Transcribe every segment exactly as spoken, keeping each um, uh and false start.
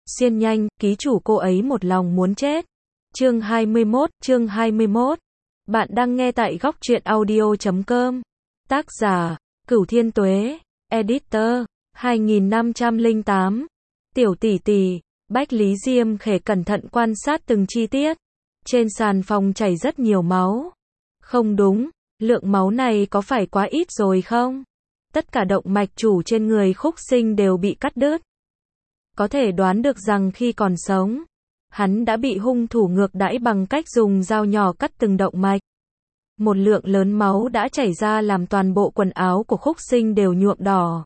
Xuyên nhanh, ký chủ cô ấy một lòng muốn chết. Chương hai mươi mốt, chương hai mươi mốt. Bạn đang nghe tại góc truyện audio chấm com. Tác giả, Cửu Thiên Tuế, Editor, hai nghìn năm trăm lẻ tám. Tiểu tỷ tỷ, Bách Lý Diêm Khể cẩn thận quan sát từng chi tiết. Trên sàn phòng chảy rất nhiều máu. Không đúng, lượng máu này có phải quá ít rồi không? Tất cả động mạch chủ trên người Khúc Sinh đều bị cắt đứt. Có thể đoán được rằng khi còn sống, hắn đã bị hung thủ ngược đãi bằng cách dùng dao nhỏ cắt từng động mạch. Một lượng lớn máu đã chảy ra làm toàn bộ quần áo của Khúc Sinh đều nhuộm đỏ.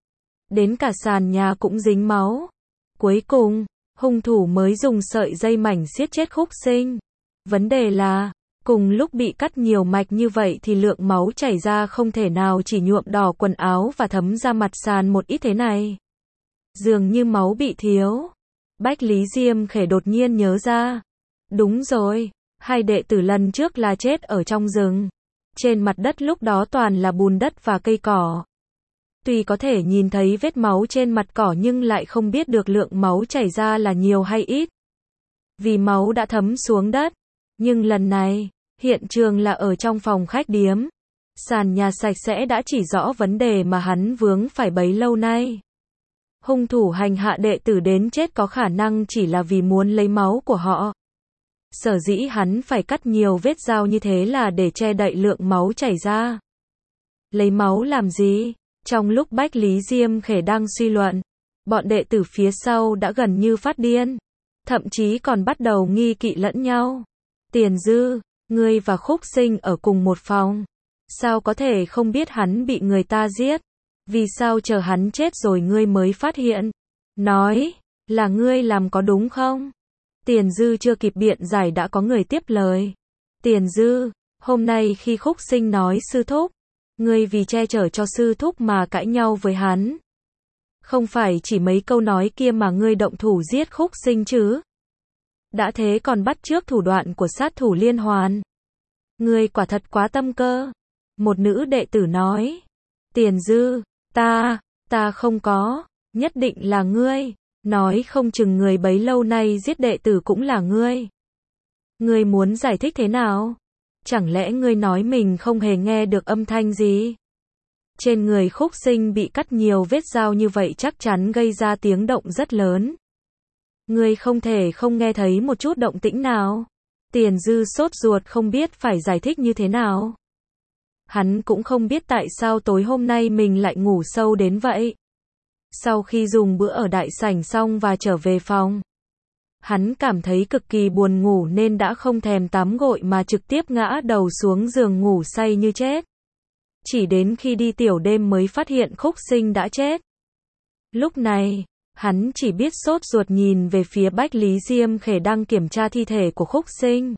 Đến cả sàn nhà cũng dính máu. Cuối cùng, hung thủ mới dùng sợi dây mảnh siết chết Khúc Sinh. Vấn đề là, cùng lúc bị cắt nhiều mạch như vậy thì lượng máu chảy ra không thể nào chỉ nhuộm đỏ quần áo và thấm ra mặt sàn một ít thế này. Dường như máu bị thiếu. Bách Lý Diêm Khể đột nhiên nhớ ra. Đúng rồi, hai đệ tử lần trước là chết ở trong rừng. Trên mặt đất lúc đó toàn là bùn đất và cây cỏ. Tuy có thể nhìn thấy vết máu trên mặt cỏ nhưng lại không biết được lượng máu chảy ra là nhiều hay ít. Vì máu đã thấm xuống đất. Nhưng lần này, hiện trường là ở trong phòng khách điếm. Sàn nhà sạch sẽ đã chỉ rõ vấn đề mà hắn vướng phải bấy lâu nay. Hung thủ hành hạ đệ tử đến chết có khả năng chỉ là vì muốn lấy máu của họ. Sở dĩ hắn phải cắt nhiều vết dao như thế là để che đậy lượng máu chảy ra. Lấy máu làm gì? Trong lúc Bách Lý Diêm Khể đang suy luận, bọn đệ tử phía sau đã gần như phát điên. Thậm chí còn bắt đầu nghi kỵ lẫn nhau. Tiền Dư, ngươi và Khúc Sinh ở cùng một phòng. Sao có thể không biết hắn bị người ta giết? Vì sao chờ hắn chết rồi ngươi mới phát hiện? Nói, là ngươi làm có đúng không? Tiền Dư chưa kịp biện giải đã có người tiếp lời. Tiền Dư, hôm nay khi Khúc Sinh nói sư thúc, ngươi vì che chở cho sư thúc mà cãi nhau với hắn. Không phải chỉ mấy câu nói kia mà ngươi động thủ giết Khúc Sinh chứ? Đã thế còn bắt chước thủ đoạn của sát thủ liên hoàn. Ngươi quả thật quá tâm cơ. Một nữ đệ tử nói. Tiền Dư, ta, ta không có, nhất định là ngươi. Nói không chừng người bấy lâu nay giết đệ tử cũng là ngươi. Ngươi muốn giải thích thế nào? Chẳng lẽ ngươi nói mình không hề nghe được âm thanh gì? Trên người Khúc Sinh bị cắt nhiều vết dao như vậy chắc chắn gây ra tiếng động rất lớn. Ngươi không thể không nghe thấy một chút động tĩnh nào. Tiền Dư sốt ruột không biết phải giải thích như thế nào. Hắn cũng không biết tại sao tối hôm nay mình lại ngủ sâu đến vậy. Sau khi dùng bữa ở đại sảnh xong và trở về phòng, hắn cảm thấy cực kỳ buồn ngủ nên đã không thèm tắm gội mà trực tiếp ngã đầu xuống giường ngủ say như chết. Chỉ đến khi đi tiểu đêm mới phát hiện Khúc Sinh đã chết. Lúc này, hắn chỉ biết sốt ruột nhìn về phía Bách Lý Diêm Khể đang kiểm tra thi thể của Khúc Sinh.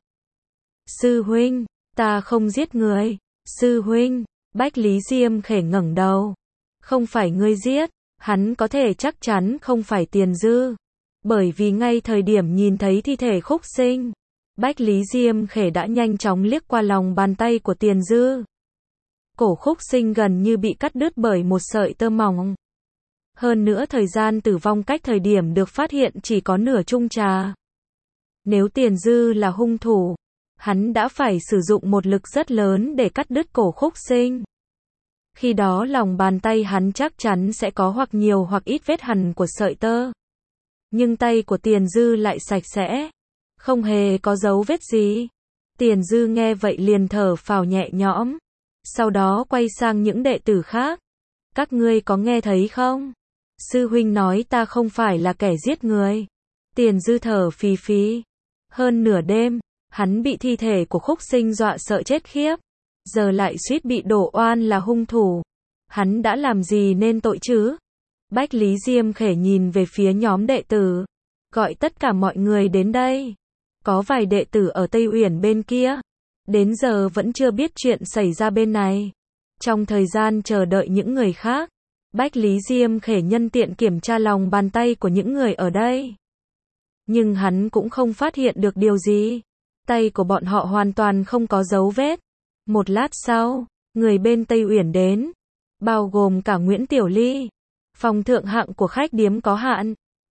Sư huynh, ta không giết người. Sư huynh, Bách Lý Diêm Khể ngẩng đầu. Không phải ngươi giết, hắn có thể chắc chắn không phải Tiền Dư. Bởi vì ngay thời điểm nhìn thấy thi thể Khúc Sinh, Bách Lý Diêm Khể đã nhanh chóng liếc qua lòng bàn tay của Tiền Dư. Cổ Khúc Sinh gần như bị cắt đứt bởi một sợi tơ mỏng. Hơn nữa thời gian tử vong cách thời điểm được phát hiện chỉ có nửa chung trà. Nếu Tiền Dư là hung thủ, hắn đã phải sử dụng một lực rất lớn để cắt đứt cổ Khúc Sinh. Khi đó lòng bàn tay hắn chắc chắn sẽ có hoặc nhiều hoặc ít vết hằn của sợi tơ. Nhưng tay của Tiền Dư lại sạch sẽ, không hề có dấu vết gì. Tiền Dư nghe vậy liền thở phào nhẹ nhõm. Sau đó quay sang những đệ tử khác. Các ngươi có nghe thấy không? Sư huynh nói ta không phải là kẻ giết người. Tiền Dư thở phì phì. Hơn nửa đêm, hắn bị thi thể của Khúc Sinh dọa sợ chết khiếp. Giờ lại suýt bị đổ oan là hung thủ. Hắn đã làm gì nên tội chứ? Bách Lý Diêm Khể nhìn về phía nhóm đệ tử. Gọi tất cả mọi người đến đây. Có vài đệ tử ở Tây Uyển bên kia. Đến giờ vẫn chưa biết chuyện xảy ra bên này. Trong thời gian chờ đợi những người khác, Bách Lý Diêm Khể nhân tiện kiểm tra lòng bàn tay của những người ở đây. Nhưng hắn cũng không phát hiện được điều gì. Tay của bọn họ hoàn toàn không có dấu vết. Một lát sau, người bên Tây Uyển đến, bao gồm cả Nguyễn Tiểu Ly. Phòng thượng hạng của khách điếm có hạn,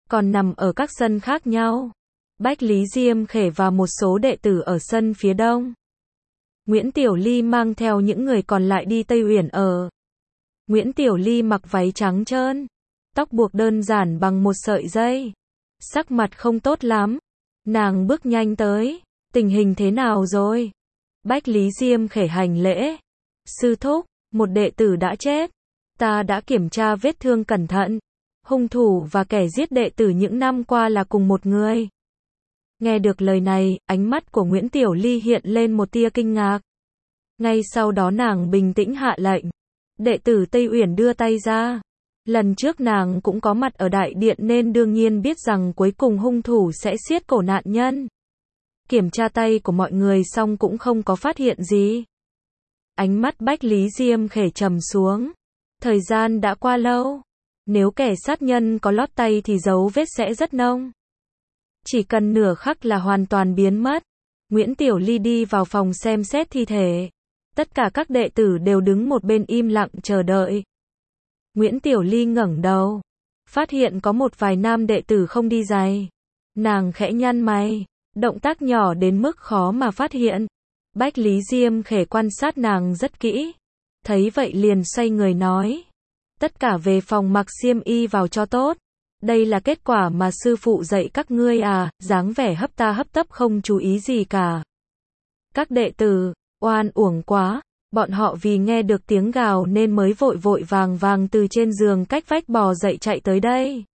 còn nằm ở các sân khác nhau. Bách Lý Diêm Khể và một số đệ tử ở sân phía đông. Nguyễn Tiểu Ly mang theo những người còn lại đi Tây Uyển ở. Nguyễn Tiểu Ly mặc váy trắng trơn, tóc buộc đơn giản bằng một sợi dây. Sắc mặt không tốt lắm. Nàng bước nhanh tới. Tình hình thế nào rồi? Bách Lý Diêm Khể hành lễ. Sư thúc, một đệ tử đã chết. Ta đã kiểm tra vết thương cẩn thận. Hung thủ và kẻ giết đệ tử những năm qua là cùng một người. Nghe được lời này, ánh mắt của Nguyễn Tiểu Ly hiện lên một tia kinh ngạc. Ngay sau đó nàng bình tĩnh hạ lệnh. Đệ tử Tây Uyển đưa tay ra. Lần trước nàng cũng có mặt ở đại điện nên đương nhiên biết rằng cuối cùng hung thủ sẽ siết cổ nạn nhân. Kiểm tra tay của mọi người xong cũng không có phát hiện gì. Ánh mắt Bách Lý Diêm Khể trầm xuống. Thời gian đã qua lâu. Nếu kẻ sát nhân có lót tay thì dấu vết sẽ rất nông. Chỉ cần nửa khắc là hoàn toàn biến mất. Nguyễn Tiểu Ly đi vào phòng xem xét thi thể. Tất cả các đệ tử đều đứng một bên im lặng chờ đợi. Nguyễn Tiểu Ly ngẩng đầu. Phát hiện có một vài nam đệ tử không đi giày. Nàng khẽ nhăn mày. Động tác nhỏ đến mức khó mà phát hiện. Bách Lý Diêm Khể quan sát nàng rất kỹ. Thấy vậy liền xoay người nói. Tất cả về phòng mặc xiêm y vào cho tốt. Đây là kết quả mà sư phụ dạy các ngươi à, dáng vẻ hấp ta hấp tấp không chú ý gì cả. Các đệ tử, oan uổng quá, bọn họ vì nghe được tiếng gào nên mới vội vội vàng vàng từ trên giường cách vách bò dậy chạy tới đây.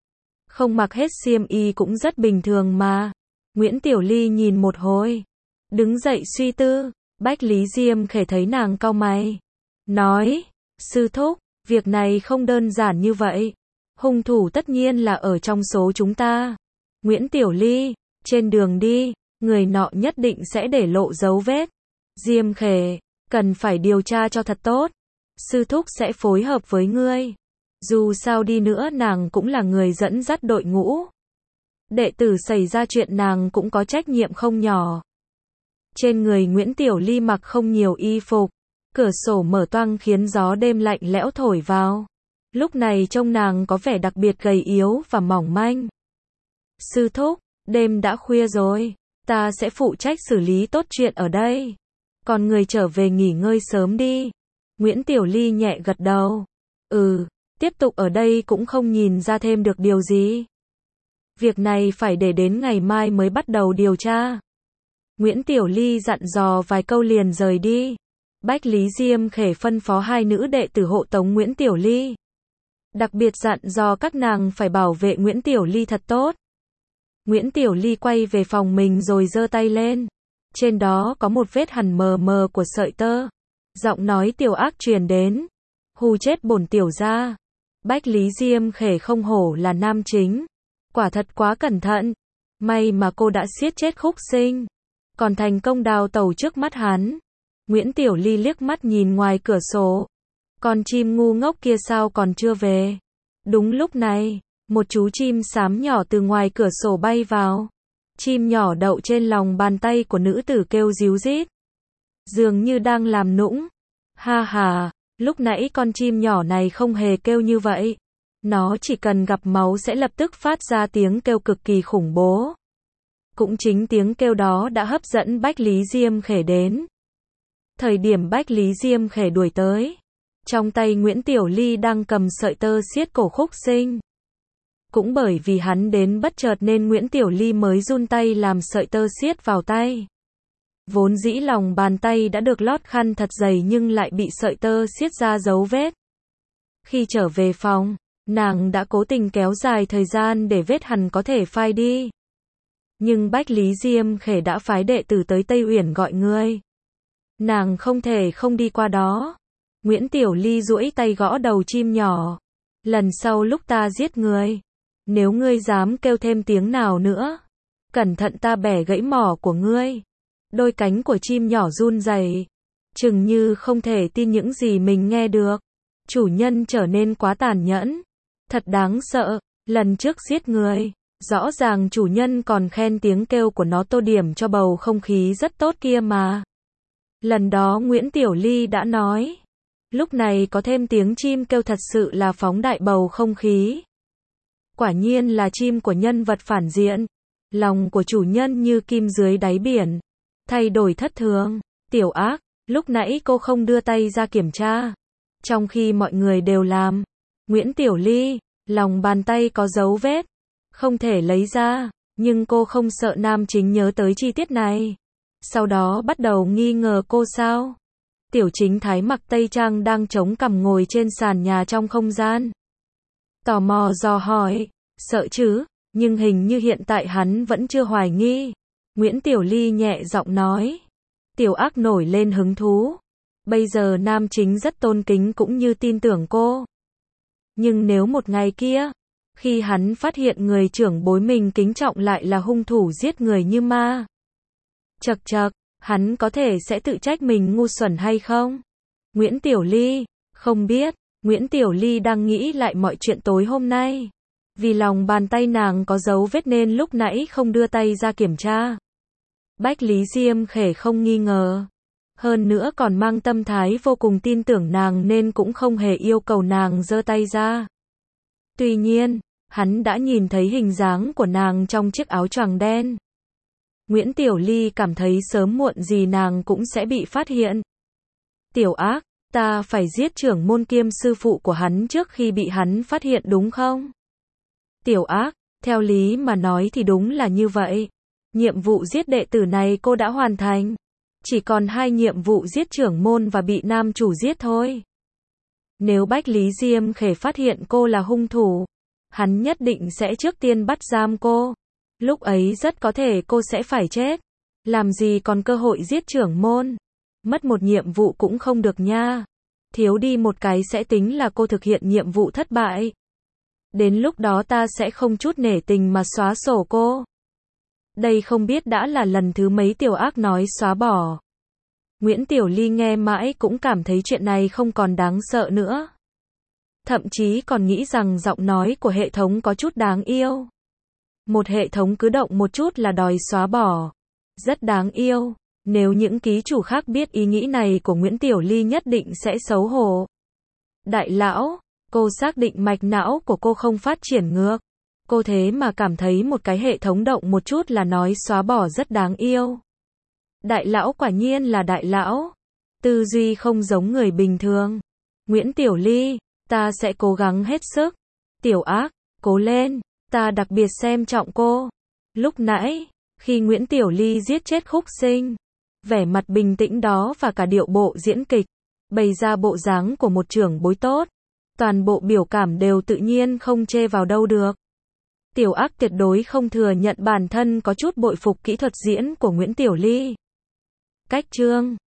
Không mặc hết xiêm y cũng rất bình thường mà. Nguyễn Tiểu Ly nhìn một hồi, đứng dậy suy tư. Bách Lý Diêm Khể thấy nàng cau mày, nói, sư thúc, việc này không đơn giản như vậy. Hung thủ tất nhiên là ở trong số chúng ta. Nguyễn Tiểu Ly, trên đường đi, người nọ nhất định sẽ để lộ dấu vết. Diêm Khể, cần phải điều tra cho thật tốt. Sư thúc sẽ phối hợp với ngươi. Dù sao đi nữa nàng cũng là người dẫn dắt đội ngũ. Đệ tử xảy ra chuyện nàng cũng có trách nhiệm không nhỏ. Trên người Nguyễn Tiểu Ly mặc không nhiều y phục. Cửa sổ mở toang khiến gió đêm lạnh lẽo thổi vào. Lúc này trông nàng có vẻ đặc biệt gầy yếu và mỏng manh. Sư thúc, đêm đã khuya rồi. Ta sẽ phụ trách xử lý tốt chuyện ở đây. Còn người trở về nghỉ ngơi sớm đi. Nguyễn Tiểu Ly nhẹ gật đầu. Ừ, tiếp tục ở đây cũng không nhìn ra thêm được điều gì. Việc này phải để đến ngày mai mới bắt đầu điều tra. Nguyễn Tiểu Ly dặn dò vài câu liền rời đi. Bách Lý Diêm Khể phân phó hai nữ đệ tử hộ tống Nguyễn Tiểu Ly. Đặc biệt dặn dò các nàng phải bảo vệ Nguyễn Tiểu Ly thật tốt. Nguyễn Tiểu Ly quay về phòng mình rồi giơ tay lên. Trên đó có một vết hằn mờ mờ của sợi tơ. Giọng nói tiểu ác truyền đến. Hù chết bổn tiểu gia. Bách Lý Diêm Khể không hổ là nam chính. Quả thật quá cẩn thận. May mà cô đã siết chết Khúc Sinh. Còn thành công đào tẩu trước mắt hắn. Nguyễn Tiểu Ly liếc mắt nhìn ngoài cửa sổ. Con chim ngu ngốc kia sao còn chưa về? Đúng lúc này, một chú chim xám nhỏ từ ngoài cửa sổ bay vào. Chim nhỏ đậu trên lòng bàn tay của nữ tử kêu ríu rít. Dường như đang làm nũng. Ha ha, lúc nãy con chim nhỏ này không hề kêu như vậy. Nó chỉ cần gặp máu sẽ lập tức phát ra tiếng kêu cực kỳ khủng bố. Cũng chính tiếng kêu đó đã hấp dẫn Bách Lý Diêm Khể đến. Thời điểm Bách Lý Diêm Khể đuổi tới, trong tay Nguyễn Tiểu Ly đang cầm sợi tơ siết cổ Khúc Sinh. Cũng bởi vì hắn đến bất chợt nên Nguyễn Tiểu Ly mới run tay làm sợi tơ siết vào tay. Vốn dĩ lòng bàn tay đã được lót khăn thật dày nhưng lại bị sợi tơ siết ra dấu vết. Khi trở về phòng, nàng đã cố tình kéo dài thời gian để vết hằn có thể phai đi. Nhưng Bách Lý Diêm Khể đã phái đệ tử tới Tây Uyển gọi người. Nàng không thể không đi qua đó. Nguyễn Tiểu Ly duỗi tay gõ đầu chim nhỏ. Lần sau lúc ta giết người, nếu ngươi dám kêu thêm tiếng nào nữa, cẩn thận ta bẻ gãy mỏ của ngươi. Đôi cánh của chim nhỏ run rẩy, chừng như không thể tin những gì mình nghe được. Chủ nhân trở nên quá tàn nhẫn, thật đáng sợ. Lần trước giết người, rõ ràng chủ nhân còn khen tiếng kêu của nó tô điểm cho bầu không khí rất tốt kia mà. Lần đó Nguyễn Tiểu Ly đã nói, lúc này có thêm tiếng chim kêu thật sự là phóng đại bầu không khí. Quả nhiên là chim của nhân vật phản diện. Lòng của chủ nhân như kim dưới đáy biển. Thay đổi thất thường. Tiểu ác, lúc nãy cô không đưa tay ra kiểm tra. Trong khi mọi người đều làm. Nguyễn Tiểu Ly, lòng bàn tay có dấu vết. Không thể lấy ra. Nhưng cô không sợ nam chính nhớ tới chi tiết này. Sau đó bắt đầu nghi ngờ cô sao? Tiểu Chính Thái mặc tây trang đang chống cằm ngồi trên sàn nhà trong không gian. Tò mò dò hỏi, sợ chứ, nhưng hình như hiện tại hắn vẫn chưa hoài nghi. Nguyễn Tiểu Ly nhẹ giọng nói. Tiểu ác nổi lên hứng thú. Bây giờ nam chính rất tôn kính cũng như tin tưởng cô. Nhưng nếu một ngày kia, khi hắn phát hiện người trưởng bối mình kính trọng lại là hung thủ giết người như ma. Chậc chậc, hắn có thể sẽ tự trách mình ngu xuẩn hay không? Nguyễn Tiểu Ly, không biết. Nguyễn Tiểu Ly đang nghĩ lại mọi chuyện tối hôm nay. Vì lòng bàn tay nàng có dấu vết nên lúc nãy không đưa tay ra kiểm tra. Bách Lý Diêm Khể không nghi ngờ. Hơn nữa còn mang tâm thái vô cùng tin tưởng nàng nên cũng không hề yêu cầu nàng giơ tay ra. Tuy nhiên, hắn đã nhìn thấy hình dáng của nàng trong chiếc áo choàng đen. Nguyễn Tiểu Ly cảm thấy sớm muộn gì nàng cũng sẽ bị phát hiện. Tiểu ác, ta phải giết trưởng môn kiêm sư phụ của hắn trước khi bị hắn phát hiện đúng không? Tiểu ác, theo lý mà nói thì đúng là như vậy. Nhiệm vụ giết đệ tử này cô đã hoàn thành. Chỉ còn hai nhiệm vụ giết trưởng môn và bị nam chủ giết thôi. Nếu Bách Lý Diêm Khể phát hiện cô là hung thủ, hắn nhất định sẽ trước tiên bắt giam cô. Lúc ấy rất có thể cô sẽ phải chết. Làm gì còn cơ hội giết trưởng môn. Mất một nhiệm vụ cũng không được nha. Thiếu đi một cái sẽ tính là cô thực hiện nhiệm vụ thất bại. Đến lúc đó ta sẽ không chút nể tình mà xóa sổ cô. Đây không biết đã là lần thứ mấy Tiểu ác nói xóa bỏ. Nguyễn Tiểu Ly nghe mãi cũng cảm thấy chuyện này không còn đáng sợ nữa. Thậm chí còn nghĩ rằng giọng nói của hệ thống có chút đáng yêu. Một hệ thống cứ động một chút là đòi xóa bỏ. Rất đáng yêu. Nếu những ký chủ khác biết ý nghĩ này của Nguyễn Tiểu Ly nhất định sẽ xấu hổ. Đại lão, cô xác định mạch não của cô không phát triển ngược. Cô thế mà cảm thấy một cái hệ thống động một chút là nói xóa bỏ rất đáng yêu. Đại lão quả nhiên là đại lão. Tư duy không giống người bình thường. Nguyễn Tiểu Ly, ta sẽ cố gắng hết sức. Tiểu ác, cố lên, ta đặc biệt xem trọng cô. Lúc nãy, khi Nguyễn Tiểu Ly giết chết Khúc Sinh, vẻ mặt bình tĩnh đó và cả điệu bộ diễn kịch, bày ra bộ dáng của một trưởng bối tốt. Toàn bộ biểu cảm đều tự nhiên không chê vào đâu được. Tiểu ác tuyệt đối không thừa nhận bản thân có chút bội phục kỹ thuật diễn của Nguyễn Tiểu Ly. Cách chương